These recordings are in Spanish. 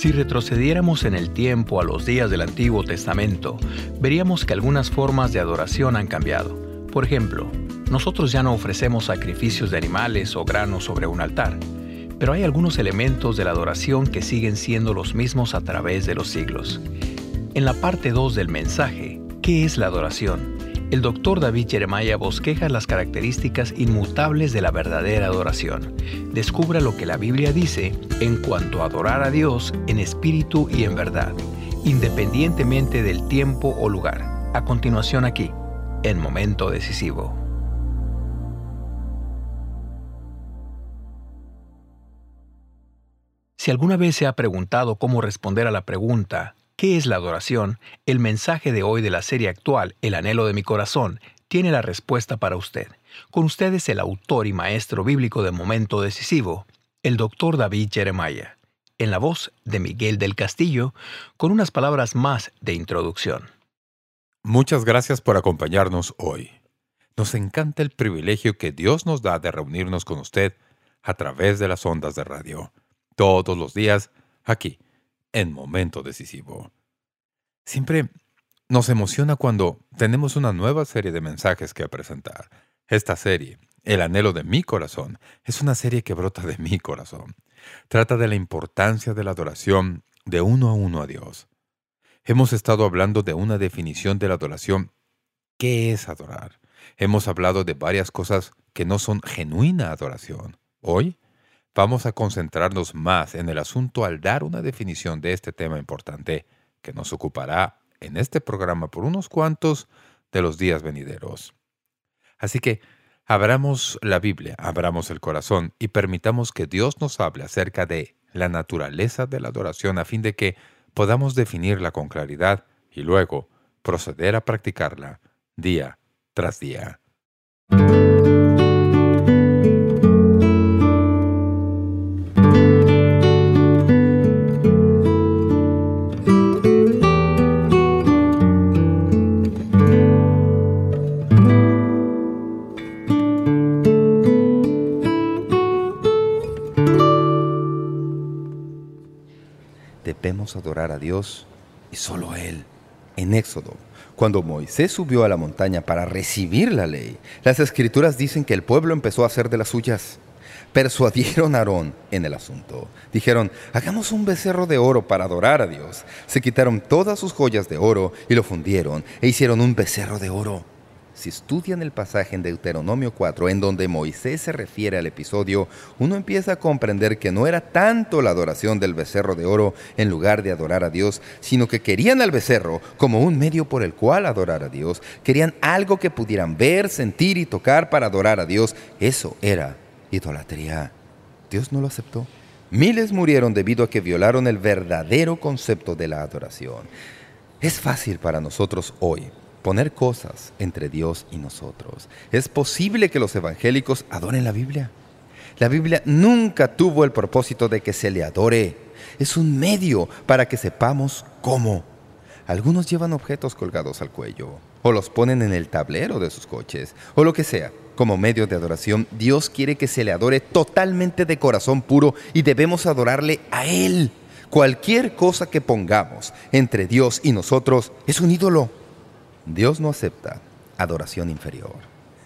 Si retrocediéramos en el tiempo a los días del Antiguo Testamento, veríamos que algunas formas de adoración han cambiado. Por ejemplo, nosotros ya no ofrecemos sacrificios de animales o granos sobre un altar, pero hay algunos elementos de la adoración que siguen siendo los mismos a través de los siglos. En la parte 2 del mensaje, ¿qué es la adoración?, el Dr. David Jeremiah bosqueja las características inmutables de la verdadera adoración. Descubra lo que la Biblia dice en cuanto a adorar a Dios en espíritu y en verdad, independientemente del tiempo o lugar. A continuación aquí, en Momento Decisivo. Si alguna vez se ha preguntado cómo responder a la pregunta ¿qué es la adoración?, el mensaje de hoy de la serie actual, El anhelo de mi corazón, tiene la respuesta para usted. Con ustedes el autor y maestro bíblico de Momento Decisivo, el Dr. David Jeremiah, en la voz de Miguel del Castillo, con unas palabras más de introducción. Muchas gracias por acompañarnos hoy. Nos encanta el privilegio que Dios nos da de reunirnos con usted a través de las ondas de radio, todos los días, aquí, en Momento Decisivo. Siempre nos emociona cuando tenemos una nueva serie de mensajes que presentar. Esta serie, El anhelo de mi corazón, es una serie que brota de mi corazón. Trata de la importancia de la adoración de uno a uno a Dios. Hemos estado hablando de una definición de la adoración. ¿Qué es adorar? Hemos hablado de varias cosas que no son genuina adoración. Hoy vamos a concentrarnos más en el asunto al dar una definición de este tema importante que nos ocupará en este programa por unos cuantos de los días venideros. Así que abramos la Biblia, abramos el corazón y permitamos que Dios nos hable acerca de la naturaleza de la adoración a fin de que podamos definirla con claridad y luego proceder a practicarla día tras día. Debemos adorar a Dios y solo a Él. En Éxodo, cuando Moisés subió a la montaña para recibir la ley, las Escrituras dicen que el pueblo empezó a hacer de las suyas. Persuadieron a Aarón en el asunto. Dijeron, hagamos un becerro de oro para adorar a Dios. Se quitaron todas sus joyas de oro y lo fundieron e hicieron un becerro de oro. Si estudian el pasaje en Deuteronomio 4, en donde Moisés se refiere al episodio, uno empieza a comprender que no era tanto la adoración del becerro de oro en lugar de adorar a Dios, sino que querían al becerro como un medio por el cual adorar a Dios. Querían algo que pudieran ver, sentir y tocar para adorar a Dios. Eso era idolatría. Dios no lo aceptó. Miles murieron debido a que violaron el verdadero concepto de la adoración. Es fácil para nosotros hoy poner cosas entre Dios y nosotros. ¿Es posible que los evangélicos adoren la Biblia? La Biblia nunca tuvo el propósito de que se le adore. Es un medio para que sepamos cómo. Algunos llevan objetos colgados al cuello, o los ponen en el tablero de sus coches, o lo que sea. Como medio de adoración, Dios quiere que se le adore totalmente de corazón puro y debemos adorarle a Él. Cualquier cosa que pongamos entre Dios y nosotros es un ídolo. Dios no acepta adoración inferior.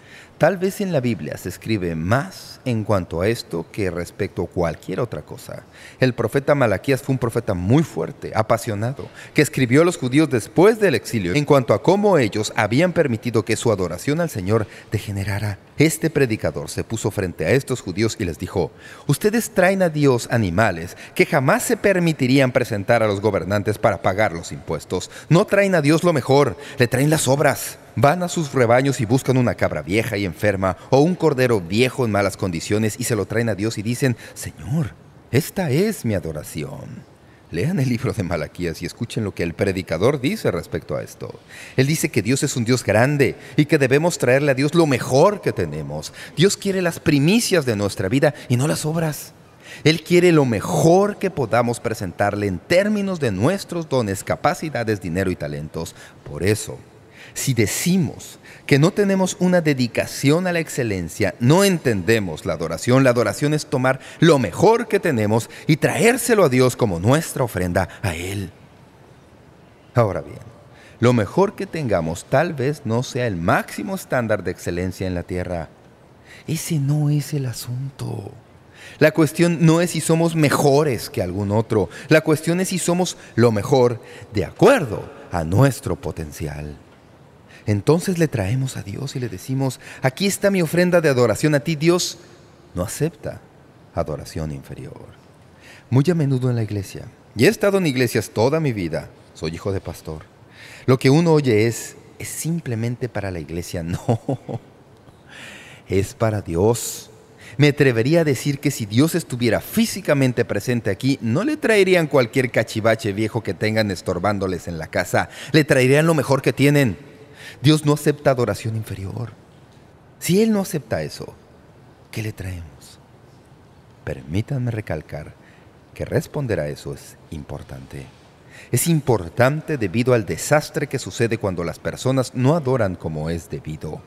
Tal vez en la Biblia se escribe más en cuanto a esto que respecto a cualquier otra cosa. El profeta Malaquías fue un profeta muy fuerte, apasionado, que escribió a los judíos después del exilio en cuanto a cómo ellos habían permitido que su adoración al Señor degenerara. Este predicador se puso frente a estos judíos y les dijo, ustedes traen a Dios animales que jamás se permitirían presentar a los gobernantes para pagar los impuestos. No traen a Dios lo mejor, le traen las obras. Van a sus rebaños y buscan una cabra vieja y enferma o un cordero viejo en malas condiciones y se lo traen a Dios y dicen, Señor, esta es mi adoración. Lean el libro de Malaquías y escuchen lo que el predicador dice respecto a esto. Él dice que Dios es un Dios grande y que debemos traerle a Dios lo mejor que tenemos. Dios quiere las primicias de nuestra vida y no las obras. Él quiere lo mejor que podamos presentarle en términos de nuestros dones, capacidades, dinero y talentos. Por eso, Si decimos que no tenemos una dedicación a la excelencia, no entendemos la adoración. La adoración es tomar lo mejor que tenemos y traérselo a Dios como nuestra ofrenda a Él. Ahora bien, lo mejor que tengamos tal vez no sea el máximo estándar de excelencia en la tierra. Ese no es el asunto. La cuestión no es si somos mejores que algún otro. La cuestión es si somos lo mejor de acuerdo a nuestro potencial. Entonces le traemos a Dios y le decimos: aquí está mi ofrenda de adoración a ti. Dios no acepta adoración inferior. Muy a menudo en la iglesia, y he estado en iglesias toda mi vida, soy hijo de pastor, lo que uno oye es simplemente para la iglesia. No, es para Dios. Me atrevería a decir que si Dios estuviera físicamente presente aquí, no le traerían cualquier cachivache viejo que tengan estorbándoles en la casa. Le traerían lo mejor que tienen. Dios no acepta adoración inferior. Si Él no acepta eso, ¿qué le traemos? Permítanme recalcar que responder a eso es importante. Es importante debido al desastre que sucede cuando las personas no adoran como es debido.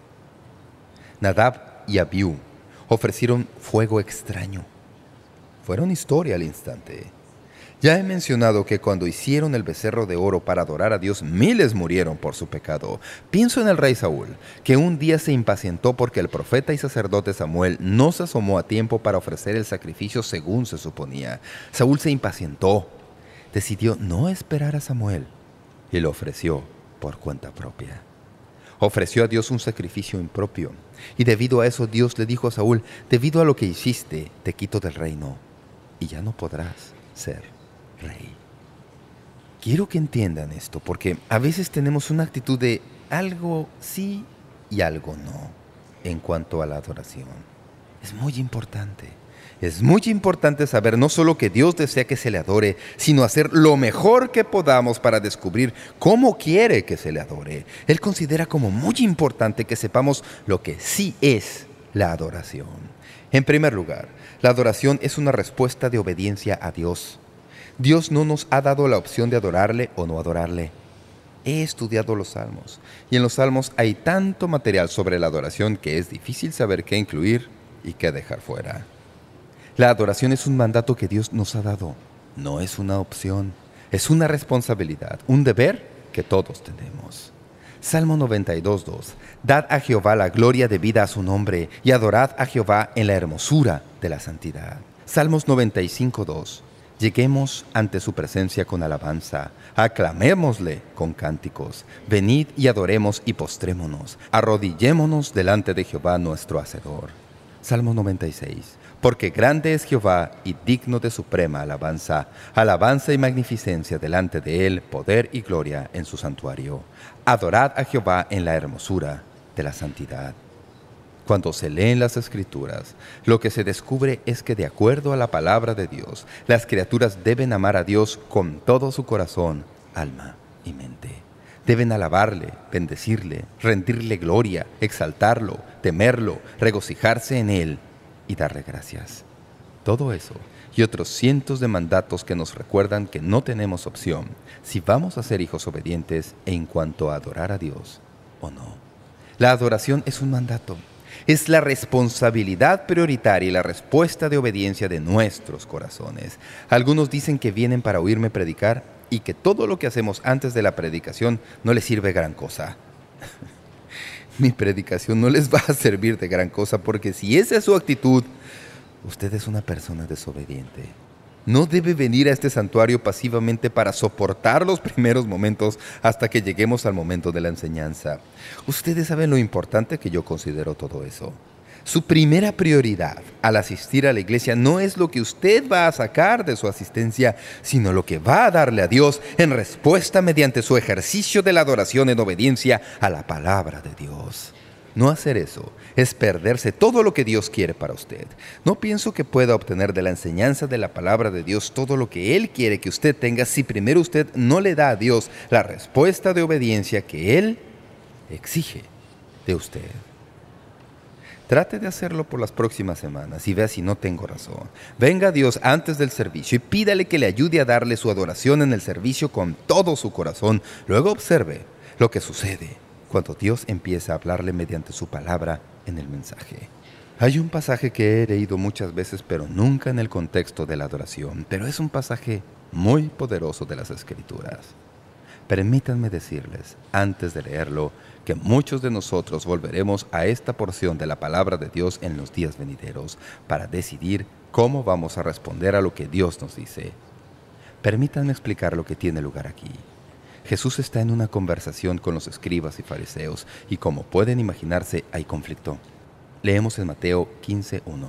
Nadab y Abiú ofrecieron fuego extraño. Fueron historia al instante. Ya he mencionado que cuando hicieron el becerro de oro para adorar a Dios, miles murieron por su pecado. Pienso en el rey Saúl, que un día se impacientó porque el profeta y sacerdote Samuel no se asomó a tiempo para ofrecer el sacrificio según se suponía. Saúl se impacientó, decidió no esperar a Samuel y lo ofreció por cuenta propia. Ofreció a Dios un sacrificio impropio, y debido a eso Dios le dijo a Saúl: debido a lo que hiciste, te quito del reino, y ya no podrás ser rey. Quiero que entiendan esto, porque a veces tenemos una actitud de algo sí y algo no en cuanto a la adoración. Es muy importante. Es muy importante saber no solo que Dios desea que se le adore, sino hacer lo mejor que podamos para descubrir cómo quiere que se le adore. Él considera como muy importante que sepamos lo que sí es la adoración. En primer lugar, la adoración es una respuesta de obediencia a Dios. Dios no nos ha dado la opción de adorarle o no adorarle. He estudiado los Salmos, y en los Salmos hay tanto material sobre la adoración que es difícil saber qué incluir y qué dejar fuera. La adoración es un mandato que Dios nos ha dado. No es una opción, es una responsabilidad, un deber que todos tenemos. Salmo 92:2. Dad a Jehová la gloria debida a su nombre, y adorad a Jehová en la hermosura de la santidad. Salmos 95:2. Lleguemos ante su presencia con alabanza, aclamémosle con cánticos. Venid y adoremos y postrémonos, arrodillémonos delante de Jehová nuestro Hacedor. Salmo 96. Porque grande es Jehová y digno de suprema alabanza, alabanza y magnificencia delante de Él, poder y gloria en su santuario. Adorad a Jehová en la hermosura de la santidad. Cuando se leen las Escrituras, lo que se descubre es que de acuerdo a la palabra de Dios, las criaturas deben amar a Dios con todo su corazón, alma y mente. Deben alabarle, bendecirle, rendirle gloria, exaltarlo, temerlo, regocijarse en Él y darle gracias. Todo eso y otros cientos de mandatos que nos recuerdan que no tenemos opción si vamos a ser hijos obedientes en cuanto a adorar a Dios o no. La adoración es un mandato. Es la responsabilidad prioritaria y la respuesta de obediencia de nuestros corazones. Algunos dicen que vienen para oírme predicar y que todo lo que hacemos antes de la predicación no les sirve gran cosa. Mi predicación no les va a servir de gran cosa, porque si esa es su actitud, usted es una persona desobediente. No debe venir a este santuario pasivamente para soportar los primeros momentos hasta que lleguemos al momento de la enseñanza. Ustedes saben lo importante que yo considero todo eso. Su primera prioridad al asistir a la iglesia no es lo que usted va a sacar de su asistencia, sino lo que va a darle a Dios en respuesta mediante su ejercicio de la adoración en obediencia a la palabra de Dios. No hacer eso es perderse todo lo que Dios quiere para usted. No pienso que pueda obtener de la enseñanza de la palabra de Dios todo lo que Él quiere que usted tenga si primero usted no le da a Dios la respuesta de obediencia que Él exige de usted. Trate de hacerlo por las próximas semanas y vea si no tengo razón. Venga a Dios antes del servicio y pídale que le ayude a darle su adoración en el servicio con todo su corazón. Luego observe lo que sucede. cuando Dios empieza a hablarle mediante su palabra en el mensaje. Hay un pasaje que he leído muchas veces, pero nunca en el contexto de la adoración, pero es un pasaje muy poderoso de las Escrituras. Permítanme decirles, antes de leerlo, que muchos de nosotros volveremos a esta porción de la palabra de Dios en los días venideros para decidir cómo vamos a responder a lo que Dios nos dice. Permítanme explicar lo que tiene lugar aquí. Jesús está en una conversación con los escribas y fariseos y, como pueden imaginarse, hay conflicto. Leemos en Mateo 15:1.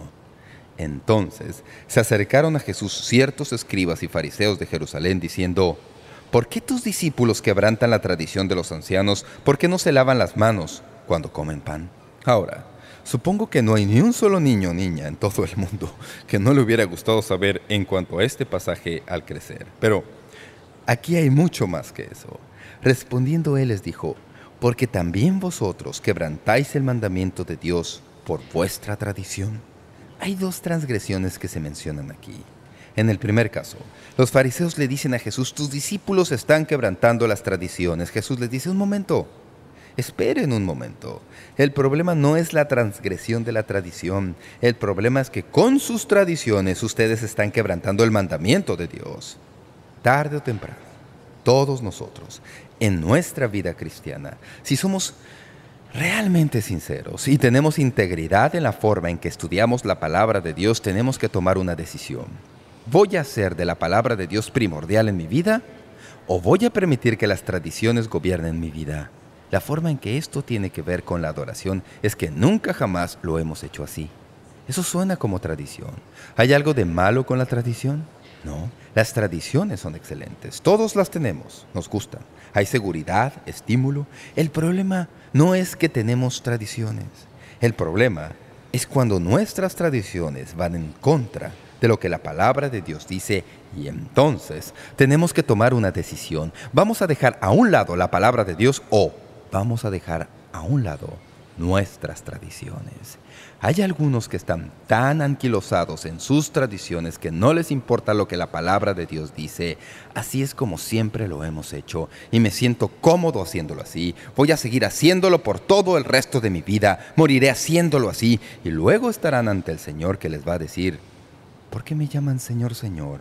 Entonces se acercaron a Jesús ciertos escribas y fariseos de Jerusalén diciendo: ¿Por qué tus discípulos quebrantan la tradición de los ancianos? ¿Por qué no se lavan las manos cuando comen pan? Ahora, supongo que no hay ni un solo niño o niña en todo el mundo que no le hubiera gustado saber en cuanto a este pasaje al crecer. Pero aquí hay mucho más que eso. Respondiendo él les dijo: porque también vosotros quebrantáis el mandamiento de Dios por vuestra tradición. Hay dos transgresiones que se mencionan aquí. En el primer caso, los fariseos le dicen a Jesús: tus discípulos están quebrantando las tradiciones. Jesús les dice: un momento, esperen un momento. El problema no es la transgresión de la tradición. El problema es que con sus tradiciones ustedes están quebrantando el mandamiento de Dios. Tarde o temprano, todos nosotros, en nuestra vida cristiana, si somos realmente sinceros y tenemos integridad en la forma en que estudiamos la palabra de Dios, tenemos que tomar una decisión. ¿Voy a hacer de la palabra de Dios primordial en mi vida? ¿O voy a permitir que las tradiciones gobiernen mi vida? La forma en que esto tiene que ver con la adoración es que nunca jamás lo hemos hecho así. Eso suena como tradición. ¿Hay algo de malo con la tradición? No. Las tradiciones son excelentes. Todos las tenemos. Nos gustan. Hay seguridad, estímulo. El problema no es que tenemos tradiciones. El problema es cuando nuestras tradiciones van en contra de lo que la palabra de Dios dice, y entonces tenemos que tomar una decisión. ¿Vamos a dejar a un lado la palabra de Dios o vamos a dejar a un lado nuestras tradiciones? Hay algunos que están tan anquilosados en sus tradiciones que no les importa lo que la palabra de Dios dice. Así es como siempre lo hemos hecho y me siento cómodo haciéndolo así. Voy a seguir haciéndolo por todo el resto de mi vida. Moriré haciéndolo así y luego estarán ante el Señor, que les va a decir: ¿por qué me llaman Señor, Señor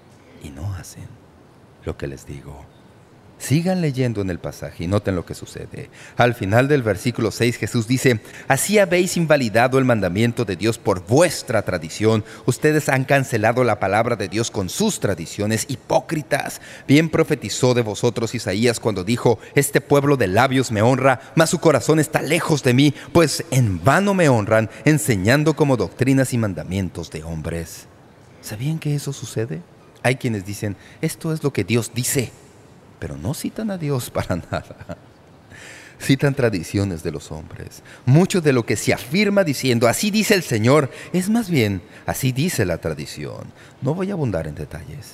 y no hacen lo que les digo? Sigan leyendo en el pasaje y noten lo que sucede. Al final del versículo 6, Jesús dice: así habéis invalidado el mandamiento de Dios por vuestra tradición. Ustedes han cancelado la palabra de Dios con sus tradiciones, hipócritas. Bien profetizó de vosotros Isaías cuando dijo: este pueblo de labios me honra, mas su corazón está lejos de mí, pues en vano me honran, enseñando como doctrinas y mandamientos de hombres. ¿Sabían que eso sucede? Hay quienes dicen: esto es lo que Dios dice, pero no citan a Dios para nada. Citan tradiciones de los hombres. Mucho de lo que se afirma diciendo así dice el Señor es más bien así dice la tradición. No voy a abundar en detalles.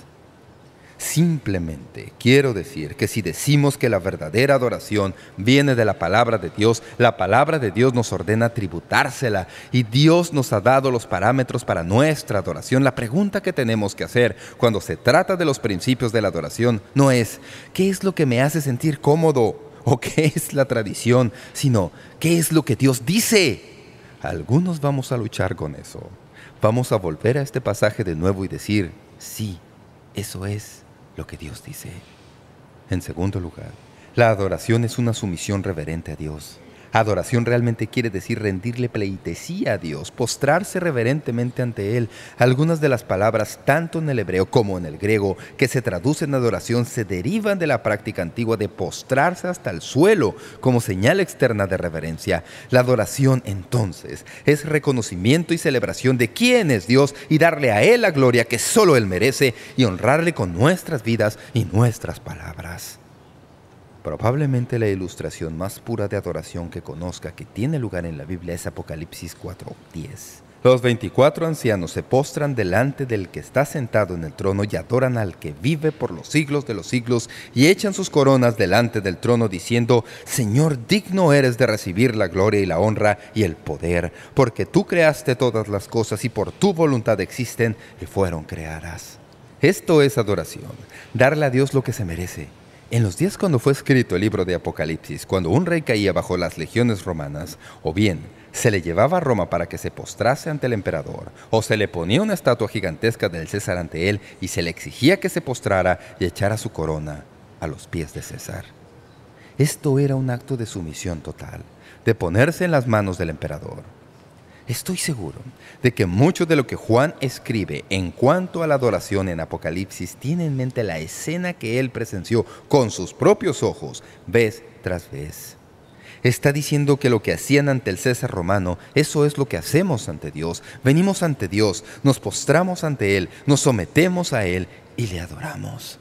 Simplemente quiero decir que si decimos que la verdadera adoración viene de la palabra de Dios, la palabra de Dios nos ordena tributársela y Dios nos ha dado los parámetros para nuestra adoración. La pregunta que tenemos que hacer cuando se trata de los principios de la adoración no es ¿qué es lo que me hace sentir cómodo? ¿O qué es la tradición? Sino ¿qué es lo que Dios dice? Algunos vamos a luchar con eso. Vamos a volver a este pasaje de nuevo y decir: sí, eso es lo que Dios dice. En segundo lugar, la adoración es una sumisión reverente a Dios. Adoración realmente quiere decir rendirle pleitesía a Dios, postrarse reverentemente ante Él. Algunas de las palabras, tanto en el hebreo como en el griego, que se traducen adoración, se derivan de la práctica antigua de postrarse hasta el suelo como señal externa de reverencia. La adoración, entonces, es reconocimiento y celebración de quién es Dios y darle a Él la gloria que solo Él merece y honrarle con nuestras vidas y nuestras palabras. Probablemente la ilustración más pura de adoración que conozca que tiene lugar en la Biblia es Apocalipsis 4:10. Los 24 ancianos se postran delante del que está sentado en el trono y adoran al que vive por los siglos de los siglos y echan sus coronas delante del trono diciendo: Señor, digno eres de recibir la gloria y la honra y el poder, porque tú creaste todas las cosas y por tu voluntad existen y fueron creadas. Esto es adoración, darle a Dios lo que se merece. En los días cuando fue escrito el libro de Apocalipsis, cuando un rey caía bajo las legiones romanas, o bien se le llevaba a Roma para que se postrase ante el emperador, o se le ponía una estatua gigantesca del César ante él y se le exigía que se postrara y echara su corona a los pies de César. Esto era un acto de sumisión total, de ponerse en las manos del emperador. Estoy seguro de que mucho de lo que Juan escribe en cuanto a la adoración en Apocalipsis tiene en mente la escena que él presenció con sus propios ojos, vez tras vez. Está diciendo que lo que hacían ante el César romano, eso es lo que hacemos ante Dios. Venimos ante Dios, nos postramos ante Él, nos sometemos a Él y le adoramos.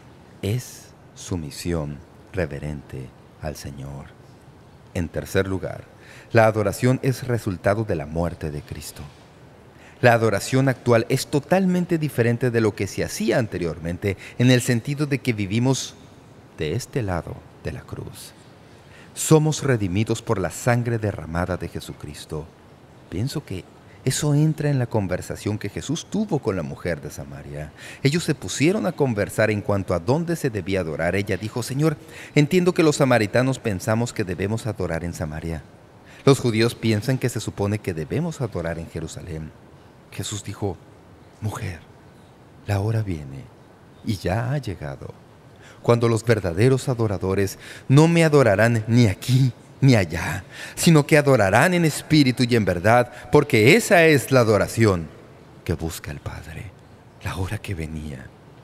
Es sumisión reverente al Señor. En tercer lugar, la adoración es resultado de la muerte de Cristo. La adoración actual es totalmente diferente de lo que se hacía anteriormente, en el sentido de que vivimos de este lado de la cruz. Somos redimidos por la sangre derramada de Jesucristo. Pienso que eso entra en la conversación que Jesús tuvo con la mujer de Samaria. Ellos se pusieron a conversar en cuanto a dónde se debía adorar. Ella dijo: Señor, entiendo que los samaritanos pensamos que debemos adorar en Samaria. Los judíos piensan que se supone que debemos adorar en Jerusalén. Jesús dijo: Mujer, la hora viene y ya ha llegado, cuando los verdaderos adoradores no me adorarán ni aquí ni allá, sino que adorarán en espíritu y en verdad, porque esa es la adoración que busca el Padre. La hora que venía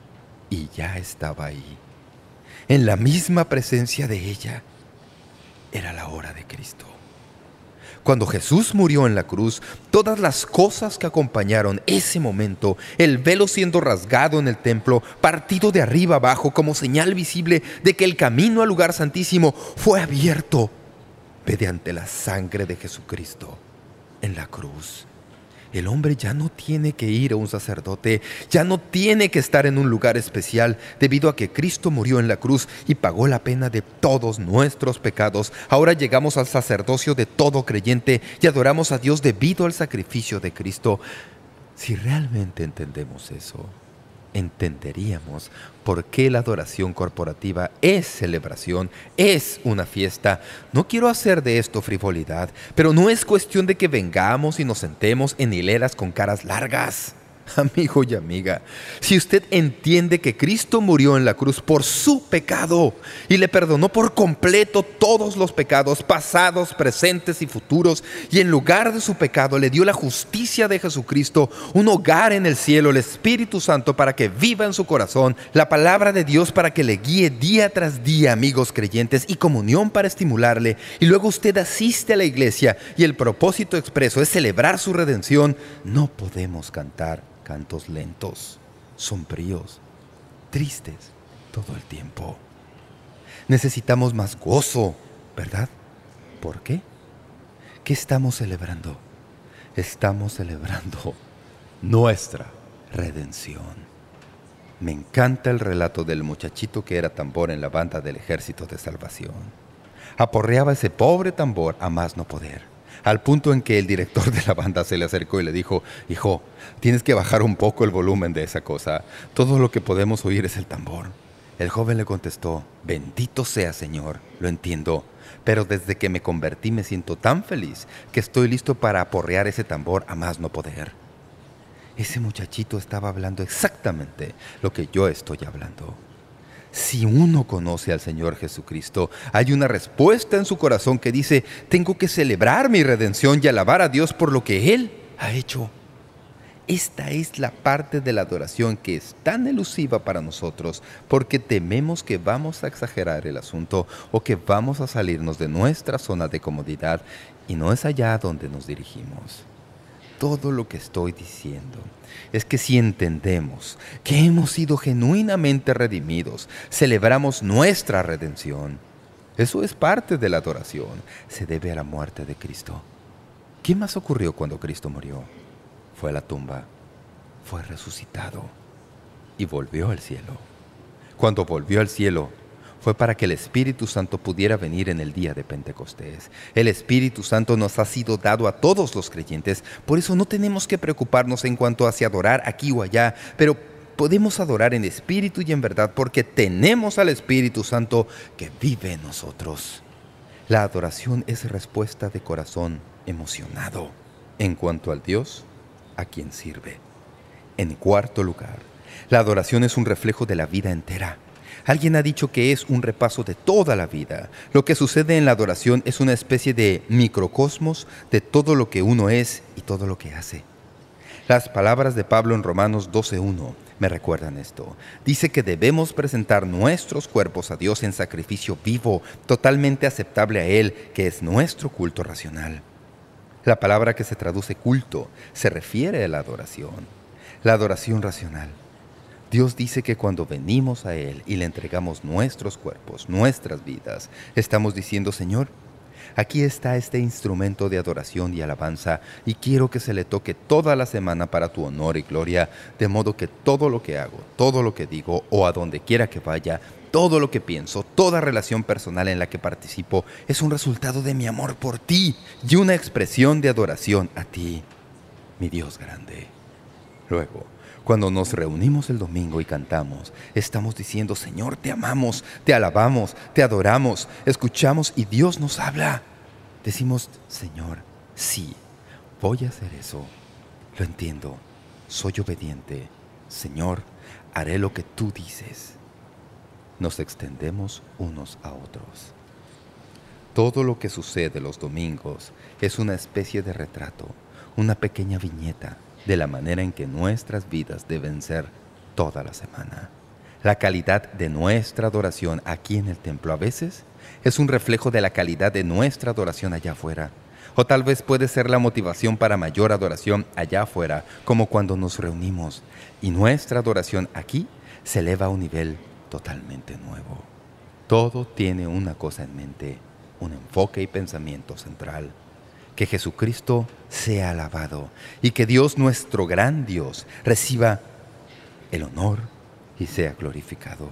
y ya estaba ahí, en la misma presencia de ella, era la hora de Cristo. Cuando Jesús murió en la cruz, todas las cosas que acompañaron ese momento, el velo siendo rasgado en el templo, partido de arriba abajo como señal visible de que el camino al lugar santísimo fue abierto mediante la sangre de Jesucristo en la cruz. El hombre ya no tiene que ir a un sacerdote, ya no tiene que estar en un lugar especial, debido a que Cristo murió en la cruz y pagó la pena de todos nuestros pecados. Ahora llegamos al sacerdocio de todo creyente y adoramos a Dios debido al sacrificio de Cristo. Si realmente entendemos eso, entenderíamos por qué la adoración corporativa es celebración, es una fiesta. No quiero hacer de esto frivolidad, pero no es cuestión de que vengamos y nos sentemos en hileras con caras largas. Amigo y amiga, si usted entiende que Cristo murió en la cruz por su pecado y le perdonó por completo todos los pecados pasados, presentes y futuros, y en lugar de su pecado le dio la justicia de Jesucristo, un hogar en el cielo, el Espíritu Santo para que viva en su corazón, la palabra de Dios para que le guíe día tras día, amigos creyentes, y comunión para estimularle, y luego usted asiste a la iglesia y el propósito expreso es celebrar su redención, no podemos cantar cantos lentos, sombríos, tristes todo el tiempo. Necesitamos más gozo, ¿verdad? ¿Por qué? ¿Qué estamos celebrando? Estamos celebrando nuestra redención. Me encanta el relato del muchachito que era tambor en la banda del Ejército de Salvación. Aporreaba ese pobre tambor a más no poder, al punto en que el director de la banda se le acercó y le dijo: hijo, tienes que bajar un poco el volumen de esa cosa. Todo lo que podemos oír es el tambor. El joven le contestó: bendito sea, Señor, lo entiendo, pero desde que me convertí me siento tan feliz que estoy listo para aporrear ese tambor a más no poder. Ese muchachito estaba hablando exactamente lo que yo estoy hablando. Si uno conoce al Señor Jesucristo, hay una respuesta en su corazón que dice: tengo que celebrar mi redención y alabar a Dios por lo que Él ha hecho. Esta es la parte de la adoración que es tan elusiva para nosotros, porque tememos que vamos a exagerar el asunto o que vamos a salirnos de nuestra zona de comodidad, y no es allá donde nos dirigimos. Todo lo que estoy diciendo es que si entendemos que hemos sido genuinamente redimidos, celebramos nuestra redención. Eso es parte de la adoración. Se debe a la muerte de Cristo. ¿Qué más ocurrió cuando Cristo murió? Fue a la tumba, fue resucitado y volvió al cielo. Cuando volvió al cielo, fue para que el Espíritu Santo pudiera venir en el día de Pentecostés. El Espíritu Santo nos ha sido dado a todos los creyentes, por eso no tenemos que preocuparnos en cuanto a si adorar aquí o allá, pero podemos adorar en espíritu y en verdad porque tenemos al Espíritu Santo que vive en nosotros. La adoración es respuesta de corazón emocionado en cuanto al Dios a quien sirve. En cuarto lugar, la adoración es un reflejo de la vida entera. Alguien ha dicho que es un repaso de toda la vida. Lo que sucede en la adoración es una especie de microcosmos de todo lo que uno es y todo lo que hace. Las palabras de Pablo en Romanos 12:1 me recuerdan esto. Dice que debemos presentar nuestros cuerpos a Dios en sacrificio vivo, totalmente aceptable a Él, que es nuestro culto racional. La palabra que se traduce culto se refiere a la adoración racional. Dios dice que cuando venimos a Él y le entregamos nuestros cuerpos, nuestras vidas, estamos diciendo: Señor, aquí está este instrumento de adoración y alabanza y quiero que se le toque toda la semana para tu honor y gloria, de modo que todo lo que hago, todo lo que digo o a donde quiera que vaya, todo lo que pienso, toda relación personal en la que participo es un resultado de mi amor por ti y una expresión de adoración a ti, mi Dios grande. Luego, cuando nos reunimos el domingo y cantamos, estamos diciendo: Señor, te amamos, te alabamos, te adoramos, escuchamos y Dios nos habla. Decimos: Señor, sí, voy a hacer eso. Lo entiendo, soy obediente. Señor, haré lo que tú dices. Nos extendemos unos a otros. Todo lo que sucede los domingos es una especie de retrato, una pequeña viñeta de la manera en que nuestras vidas deben ser toda la semana. La calidad de nuestra adoración aquí en el templo a veces es un reflejo de la calidad de nuestra adoración allá afuera. O tal vez puede ser la motivación para mayor adoración allá afuera, como cuando nos reunimos y nuestra adoración aquí se eleva a un nivel totalmente nuevo. Todo tiene una cosa en mente, un enfoque y pensamiento central: que Jesucristo sea alabado y que Dios, nuestro gran Dios, reciba el honor y sea glorificado.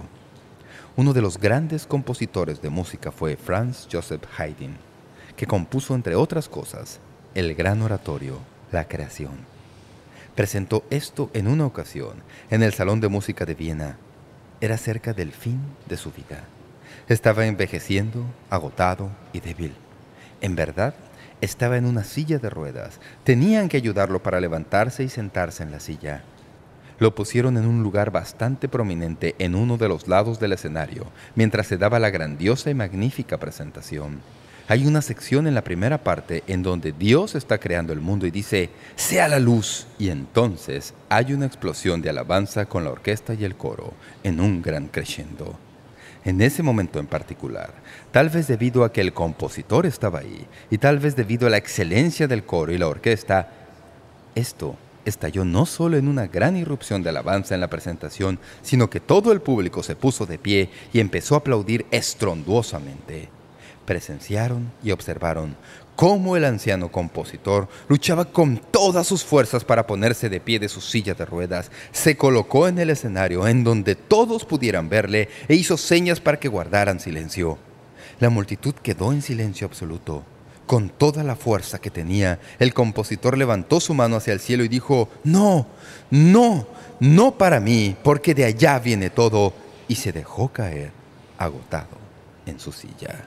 Uno de los grandes compositores de música fue Franz Joseph Haydn, que compuso, entre otras cosas, el gran oratorio La Creación. Presentó esto en una ocasión en el Salón de Música de Viena. Era cerca del fin de su vida. Estaba envejeciendo, agotado y débil. En verdad, estaba en una silla de ruedas. Tenían que ayudarlo para levantarse y sentarse en la silla. Lo pusieron en un lugar bastante prominente en uno de los lados del escenario, mientras se daba la grandiosa y magnífica presentación. Hay una sección en la primera parte en donde Dios está creando el mundo y dice: «¡Sea la luz!». Y entonces hay una explosión de alabanza con la orquesta y el coro en un gran crescendo. En ese momento en particular, tal vez debido a que el compositor estaba ahí y tal vez debido a la excelencia del coro y la orquesta, esto estalló no solo en una gran irrupción de alabanza en la presentación, sino que todo el público se puso de pie y empezó a aplaudir estruendosamente. Presenciaron y observaron cómo el anciano compositor luchaba con todas sus fuerzas para ponerse de pie de su silla de ruedas. Se colocó en el escenario en donde todos pudieran verle e hizo señas para que guardaran silencio. La multitud quedó en silencio absoluto. Con toda la fuerza que tenía, el compositor levantó su mano hacia el cielo y dijo: «No, no, no para mí, porque de allá viene todo», y se dejó caer, agotado, en su silla.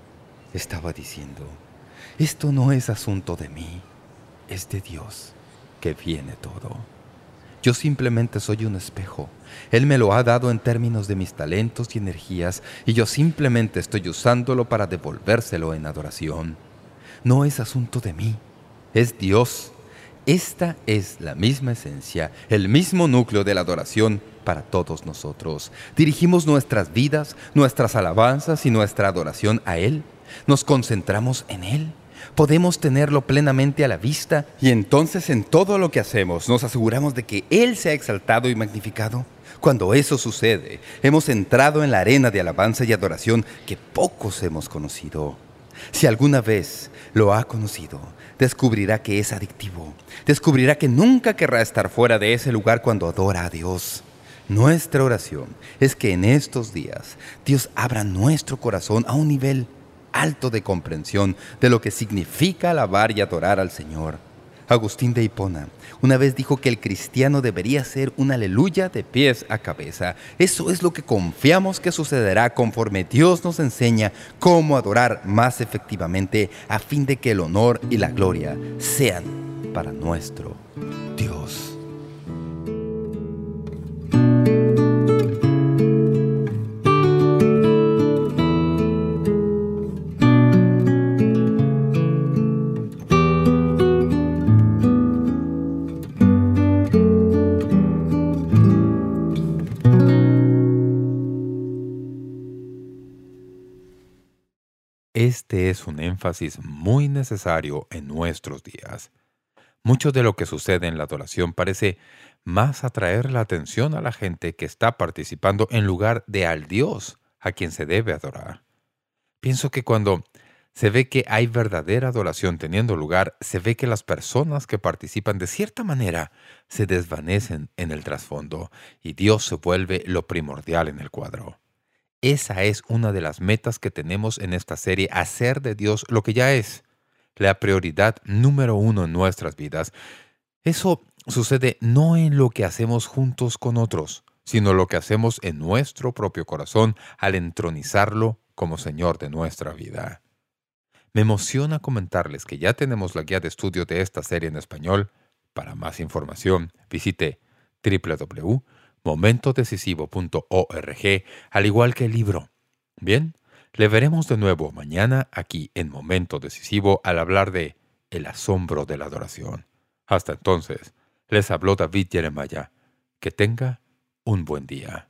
Estaba diciendo: «Esto no es asunto de mí, es de Dios, que viene todo. Yo simplemente soy un espejo. Él me lo ha dado en términos de mis talentos y energías, y yo simplemente estoy usándolo para devolvérselo en adoración. No es asunto de mí, es Dios». Esta es la misma esencia, el mismo núcleo de la adoración para todos nosotros. Dirigimos nuestras vidas, nuestras alabanzas y nuestra adoración a Él. Nos concentramos en Él. Podemos tenerlo plenamente a la vista y entonces en todo lo que hacemos nos aseguramos de que Él sea exaltado y magnificado. Cuando eso sucede, hemos entrado en la arena de alabanza y adoración que pocos hemos conocido. Si alguna vez lo ha conocido, descubrirá que es adictivo. Descubrirá que nunca querrá estar fuera de ese lugar cuando adora a Dios. Nuestra oración es que en estos días Dios abra nuestro corazón a un nivel alto de comprensión de lo que significa alabar y adorar al Señor. Agustín de Hipona una vez dijo que el cristiano debería ser un aleluya de pies a cabeza. Eso es lo que confiamos que sucederá conforme Dios nos enseña cómo adorar más efectivamente a fin de que el honor y la gloria sean para nuestro Dios. Este es un énfasis muy necesario en nuestros días. Mucho de lo que sucede en la adoración parece más atraer la atención a la gente que está participando en lugar de al Dios a quien se debe adorar. Pienso que cuando se ve que hay verdadera adoración teniendo lugar, se ve que las personas que participan de cierta manera se desvanecen en el trasfondo y Dios se vuelve lo primordial en el cuadro. Esa es una de las metas que tenemos en esta serie, hacer de Dios lo que ya es, la prioridad número 1 en nuestras vidas. Eso sucede no en lo que hacemos juntos con otros, sino lo que hacemos en nuestro propio corazón al entronizarlo como Señor de nuestra vida. Me emociona comentarles que ya tenemos la guía de estudio de esta serie en español. Para más información, visite www.momentodecisivo.org, al igual que el libro. Bien, le veremos de nuevo mañana aquí en Momento Decisivo al hablar de el asombro de la adoración. Hasta entonces, les habló David Jeremiah. Que tenga un buen día.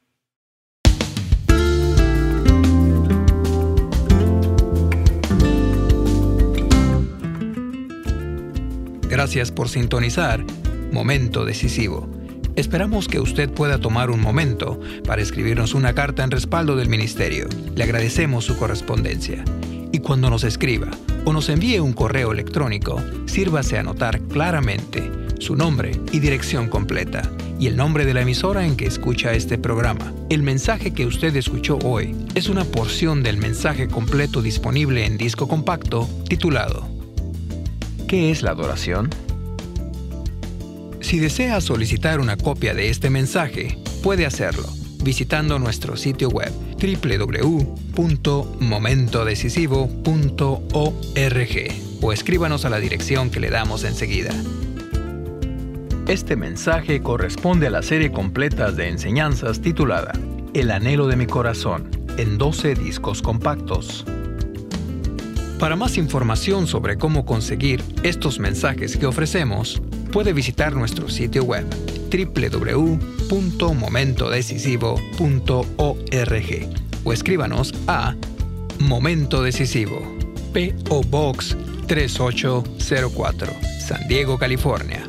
Gracias por sintonizar Momento Decisivo. Esperamos que usted pueda tomar un momento para escribirnos una carta en respaldo del ministerio. Le agradecemos su correspondencia. Y cuando nos escriba o nos envíe un correo electrónico, sírvase a anotar claramente su nombre y dirección completa y el nombre de la emisora en que escucha este programa. El mensaje que usted escuchó hoy es una porción del mensaje completo disponible en disco compacto titulado ¿Qué es la adoración? Si desea solicitar una copia de este mensaje, puede hacerlo visitando nuestro sitio web www.momentodecisivo.org o escríbanos a la dirección que le damos enseguida. Este mensaje corresponde a la serie completa de enseñanzas titulada El anhelo de mi corazón, en 12 discos compactos. Para más información sobre cómo conseguir estos mensajes que ofrecemos, puede visitar nuestro sitio web www.momentodecisivo.org o escríbanos a Momento Decisivo, P.O. Box 3804, San Diego, California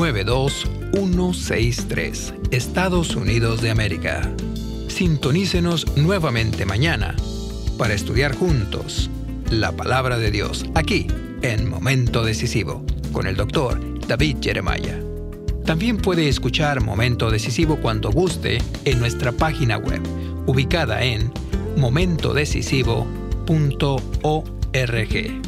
92163, Estados Unidos de América. Sintonícenos nuevamente mañana para estudiar juntos la Palabra de Dios aquí en Momento Decisivo con el Dr. David Jeremiah. También puede escuchar Momento Decisivo cuando guste en nuestra página web, ubicada en momentodecisivo.org.